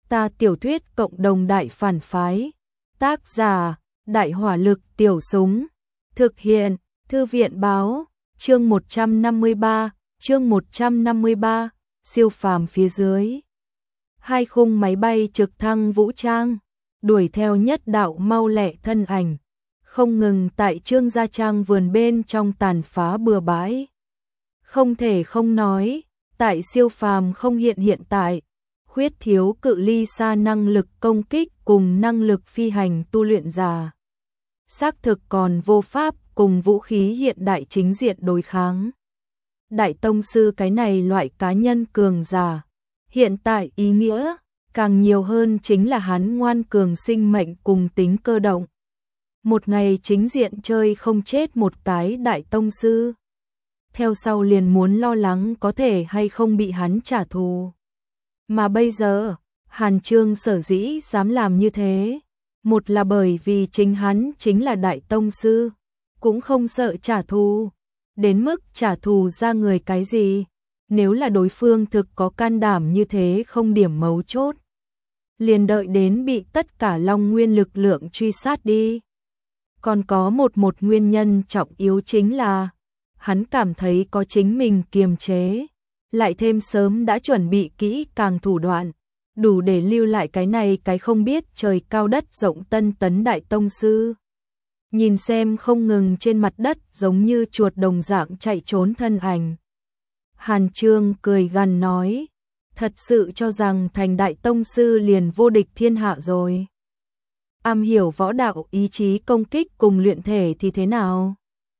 Ta tiểu thuyết cộng đồng đại phản phái. Tác giả, Đại hỏa lực tiểu súng. Thực hiện, Thư viện báo, chương 153, siêu phàm phía dưới. Hai khung máy bay trực thăng vũ trang, đuổi theo nhất đạo mau lẹ thân ảnh, không ngừng tại Trương Gia Trang vườn bên trong tàn phá bừa bãi. Không thể không nói, tại siêu phàm không hiện tại, khuyết thiếu cự ly xa năng lực công kích cùng năng lực phi hành tu luyện giả. Xác thực còn vô pháp cùng vũ khí hiện đại chính diện đối kháng. Đại tông sư cái này loại cá nhân cường giả, hiện tại ý nghĩa càng nhiều hơn chính là hắn ngoan cường sinh mệnh cùng tính cơ động. Một ngày chính diện chơi không chết một cái đại tông sư, theo sau liền muốn lo lắng có thể hay không bị hắn trả thù. Mà bây giờ, Hàn Chương sở dĩ dám làm như thế, một là bởi vì chính hắn chính là đại tông sư, cũng không sợ trả thù, đến mức trả thù ra người cái gì, nếu là đối phương thực có can đảm như thế không điểm mấu chốt, liền đợi đến bị tất cả Long Nguyên lực lượng truy sát đi. Còn có một nguyên nhân trọng yếu chính là, hắn cảm thấy có chính mình kiềm chế, lại thêm sớm đã chuẩn bị kỹ càng thủ đoạn, đủ để lưu lại cái này cái không biết trời cao đất rộng tân tấn đại tông sư. Nhìn xem không ngừng trên mặt đất giống như chuột đồng dạng chạy trốn thân ảnh. Hàn Chương cười gằn nói, thật sự cho rằng thành đại tông sư liền vô địch thiên hạ rồi. Am hiểu võ đạo ý chí công kích cùng luyện thể thì thế nào?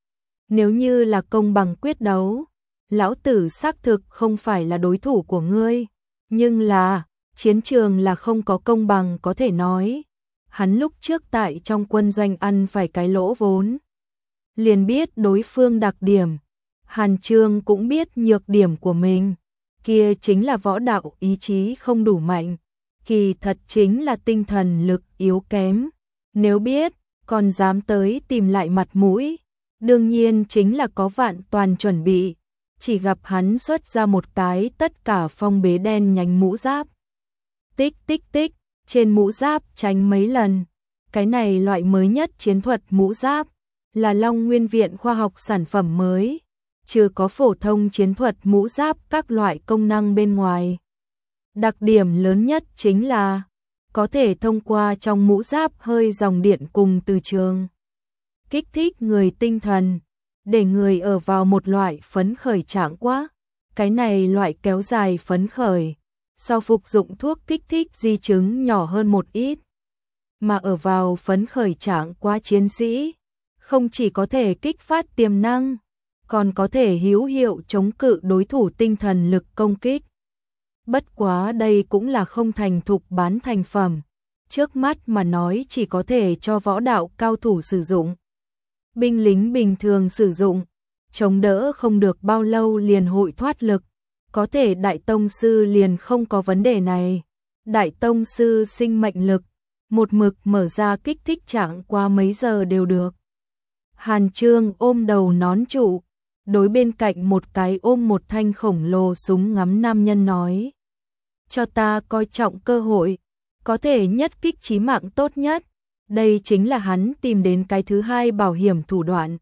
Nếu như là công bằng quyết đấu, lão tử xác thực không phải là đối thủ của ngươi, nhưng là, chiến trường là không có công bằng có thể nói. Hắn lúc trước tại trong quân doanh ăn phải cái lỗ vốn, liền biết đối phương đặc điểm. Hàn Chương cũng biết nhược điểm của mình, kia chính là võ đạo ý chí không đủ mạnh, kỳ thật chính là tinh thần lực yếu kém. Nếu biết, còn dám tới tìm lại mặt mũi, đương nhiên chính là có vạn toàn chuẩn bị. Chỉ gặp hắn xuất ra một cái tất cả phong bế đen nhánh mũ giáp. Tích tích tích, trên mũ giáp tránh mấy lần. Cái này loại mới nhất chiến thuật mũ giáp, là Long Nguyên Viện khoa học sản phẩm mới, chưa có phổ thông chiến thuật mũ giáp các loại công năng bên ngoài. Đặc điểm lớn nhất chính là, có thể thông qua trong mũ giáp hơi dòng điện cùng từ trường, kích thích người tinh thần, để người ở vào một loại phấn khởi trạng quá. Cái này loại kéo dài phấn khởi, sau phục dụng thuốc kích thích di chứng nhỏ hơn một ít. Mà ở vào phấn khởi trạng quá chiến sĩ, không chỉ có thể kích phát tiềm năng, còn có thể hữu hiệu chống cự đối thủ tinh thần lực công kích. Bất quá đây cũng là không thành thục bán thành phẩm, trước mắt mà nói chỉ có thể cho võ đạo cao thủ sử dụng. Binh lính bình thường sử dụng, chống đỡ không được bao lâu liền hội thoát lực, có thể đại tông sư liền không có vấn đề này. Đại tông sư sinh mệnh lực, một mực mở ra kích thích trạng qua mấy giờ đều được. Hàn Chương ôm đầu nón trụ, đối bên cạnh một cái ôm một thanh khổng lồ súng ngắm nam nhân nói, cho ta coi trọng cơ hội, có thể nhất kích chí mạng tốt nhất. Đây chính là hắn tìm đến cái thứ hai bảo hiểm thủ đoạn.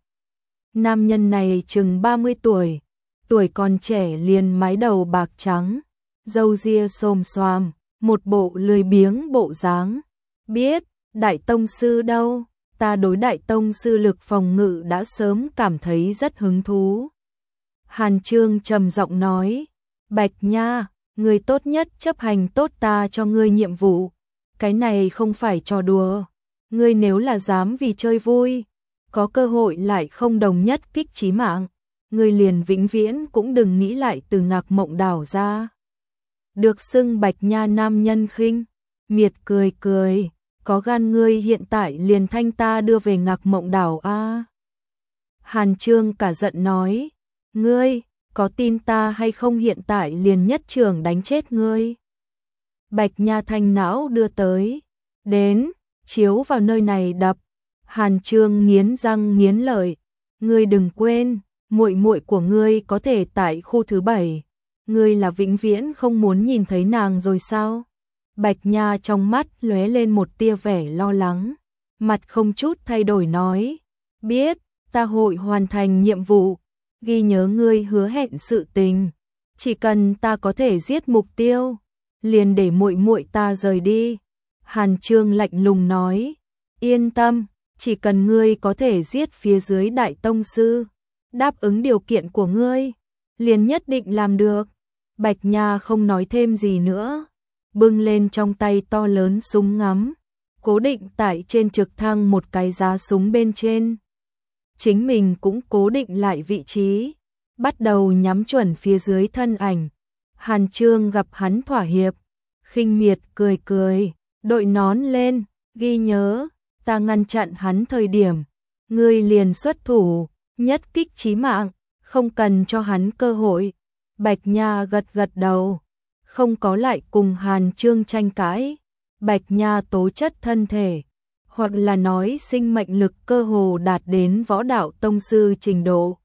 Nam nhân này chừng 30 tuổi, tuổi còn trẻ liền mái đầu bạc trắng, râu ria xồm xoàm, một bộ lười biếng bộ dáng. Biết, đại tông sư đâu, ta đối đại tông sư lực phòng ngự đã sớm cảm thấy rất hứng thú. Hàn Chương trầm giọng nói, Bạch Nha, người tốt nhất chấp hành tốt ta cho ngươi nhiệm vụ, cái này không phải trò đùa. Ngươi nếu là dám vì chơi vui, có cơ hội lại không đồng nhất kích chí mạng, ngươi liền vĩnh viễn cũng đừng nghĩ lại từ Ngạc Mộng Đảo ra. Được xưng Bạch Nha nam nhân khinh miệt cười cười, có gan ngươi hiện tại liền thanh ta đưa về Ngạc Mộng Đảo a. Hàn Chương cả giận nói, ngươi có tin ta hay không hiện tại liền nhất trường đánh chết ngươi. Bạch Nha thanh não đưa tới, đến, chiếu vào nơi này đập. Hàn Chương nghiến răng nghiến lợi, ngươi đừng quên, muội muội của ngươi có thể tại khu thứ 7, ngươi là vĩnh viễn không muốn nhìn thấy nàng rồi sao? Bạch Nha trong mắt lóe lên một tia vẻ lo lắng, mặt không chút thay đổi nói, biết, ta hội hoàn thành nhiệm vụ, ghi nhớ ngươi hứa hẹn sự tình, chỉ cần ta có thể giết mục tiêu, liền để muội muội ta rời đi. Hàn Chương lạnh lùng nói, yên tâm, chỉ cần ngươi có thể giết phía dưới đại tông sư, đáp ứng điều kiện của ngươi, liền nhất định làm được. Bạch Nha không nói thêm gì nữa, bưng lên trong tay to lớn súng ngắm, cố định tại trên trực thăng một cái giá súng bên trên. Chính mình cũng cố định lại vị trí, bắt đầu nhắm chuẩn phía dưới thân ảnh. Hàn Chương gặp hắn thỏa hiệp, khinh miệt cười cười, đội nón lên, ghi nhớ, ta ngăn chặn hắn thời điểm, ngươi liền xuất thủ, nhất kích chí mạng, không cần cho hắn cơ hội. Bạch Nha gật gật đầu, không có lại cùng Hàn Chương tranh cãi. Bạch Nha tố chất thân thể, hoặc là nói sinh mệnh lực cơ hồ đạt đến võ đạo tông sư trình độ.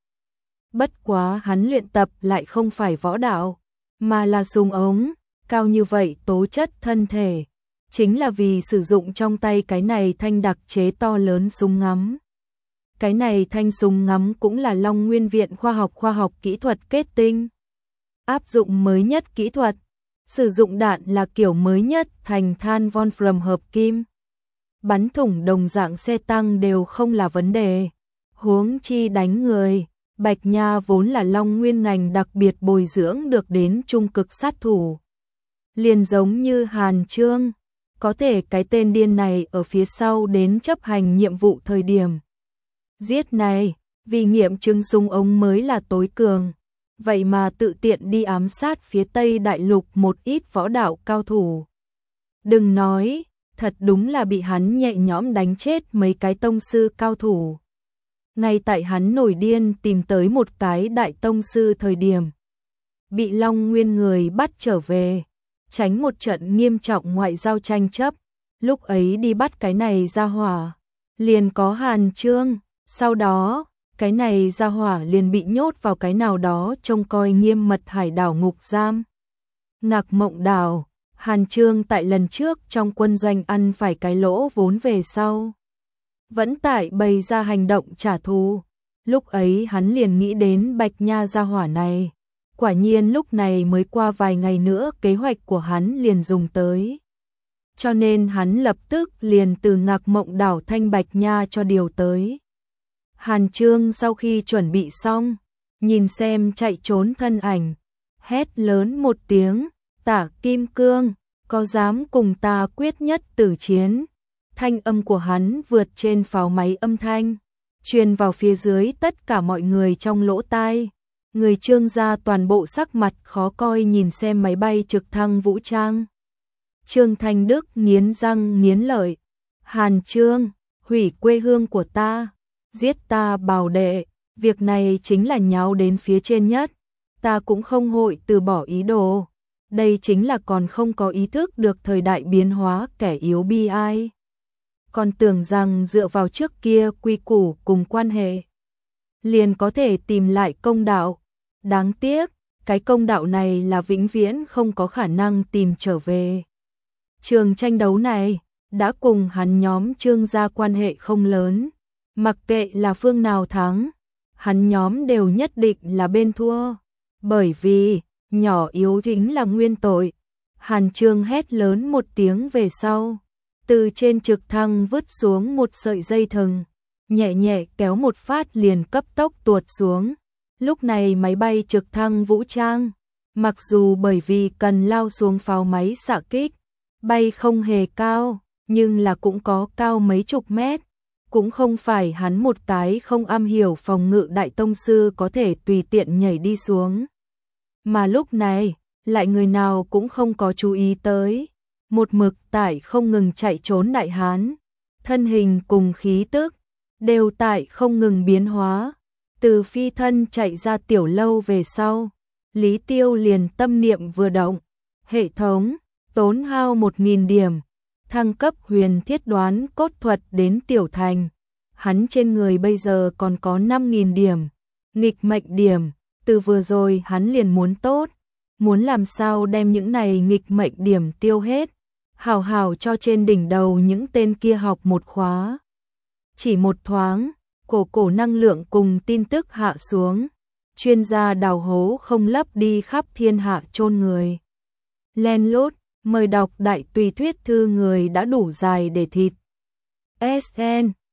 Bất quá hắn luyện tập lại không phải võ đạo, mà là súng ống, cao như vậy tố chất thân thể, chính là vì sử dụng trong tay cái này thanh đặc chế to lớn súng ngắm. Cái này thanh súng ngắm cũng là Long Nguyên Viện khoa học kỹ thuật kết tinh. Áp dụng mới nhất kỹ thuật, sử dụng đạn là kiểu mới nhất thành than Wolfram hợp kim. Bắn thủng đồng dạng xe tăng đều không là vấn đề. Huống chi đánh người, Bạch Nha vốn là Long Nguyên ngành đặc biệt bồi dưỡng được đến trung cực sát thủ. Liền giống như Hàn Chương, có thể cái tên điên này ở phía sau đến chấp hành nhiệm vụ thời điểm giết này, vì nghiệm chứng súng ống mới là tối cường. Vậy mà tự tiện đi ám sát phía Tây Đại Lục một ít võ đạo cao thủ. Đừng nói, thật đúng là bị hắn nhẹ nhõm đánh chết mấy cái tông sư cao thủ. Ngay tại hắn nổi điên tìm tới một cái đại tông sư thời điểm, bị Long Nguyên người bắt trở về, tránh một trận nghiêm trọng ngoại giao tranh chấp. Lúc ấy đi bắt cái này ra hỏa, liền có Hàn Chương, sau đó cái này ra hỏa liền bị nhốt vào cái nào đó trông coi nghiêm mật hải đảo ngục giam. Ngạc Mộng Đảo, Hàn Chương tại lần trước trong quân doanh ăn phải cái lỗ vốn về sau, vẫn tại bày ra hành động trả thù. Lúc ấy hắn liền nghĩ đến Bạch Nha gia hỏa này. Quả nhiên lúc này mới qua vài ngày nữa kế hoạch của hắn liền dùng tới. Cho nên hắn lập tức liền từ Ngạc Mộng Đảo thanh Bạch Nha cho điều tới. Hàn Chương sau khi chuẩn bị xong, nhìn xem chạy trốn thân ảnh, hét lớn một tiếng, Tả Kim Cương, có dám cùng ta quyết nhất tử chiến. Thanh âm của hắn vượt trên pháo máy âm thanh, truyền vào phía dưới tất cả mọi người trong lỗ tai. Người Trương gia toàn bộ sắc mặt khó coi nhìn xem máy bay trực thăng vũ trang. Trương Thanh Đức nghiến răng nghiến lợi, Hàn Chương, hủy quê hương của ta, giết ta bảo đệ, việc này chính là nháo đến phía trên nhất, ta cũng không hội từ bỏ ý đồ. Đây chính là còn không có ý thức được thời đại biến hóa kẻ yếu bi ai. Còn tưởng rằng dựa vào trước kia quy củ cùng quan hệ, liền có thể tìm lại công đạo. Đáng tiếc, cái công đạo này là vĩnh viễn không có khả năng tìm trở về. Trường tranh đấu này đã cùng hắn nhóm Trương gia quan hệ không lớn, mặc kệ là phương nào thắng, hắn nhóm đều nhất định là bên thua, bởi vì nhỏ yếu chính là nguyên tội. Hàn Chương hét lớn một tiếng về sau, từ trên trực thăng vứt xuống một sợi dây thừng, nhẹ nhẹ kéo một phát liền cấp tốc tuột xuống. Lúc này máy bay trực thăng vũ trang, mặc dù bởi vì cần lao xuống pháo máy xạ kích, bay không hề cao, nhưng là cũng có cao mấy chục mét, cũng không phải hắn một cái không am hiểu phòng ngự đại tông sư có thể tùy tiện nhảy đi xuống. Mà lúc này, lại người nào cũng không có chú ý tới, một mực tại không ngừng chạy trốn đại hán, thân hình cùng khí tức, đều tại không ngừng biến hóa. Từ phi thân chạy ra tiểu lâu về sau, Lý Tiêu liền tâm niệm vừa động, hệ thống, tốn hao 1000 điểm, thăng cấp huyền thiết đoán cốt thuật đến tiểu thành. Hắn trên người bây giờ còn có 5000 điểm, nghịch mệnh điểm, từ vừa rồi hắn liền muốn tốt, muốn làm sao đem những này nghịch mệnh điểm tiêu hết, hào hào cho trên đỉnh đầu những tên kia học một khóa. Chỉ một thoáng, cổ năng lượng cùng tin tức hạ xuống, chuyên gia đào hố không lấp đi khắp thiên hạ chôn người. Len lút, mời đọc đại tùy thuyết thư người đã đủ dài để thịt. SN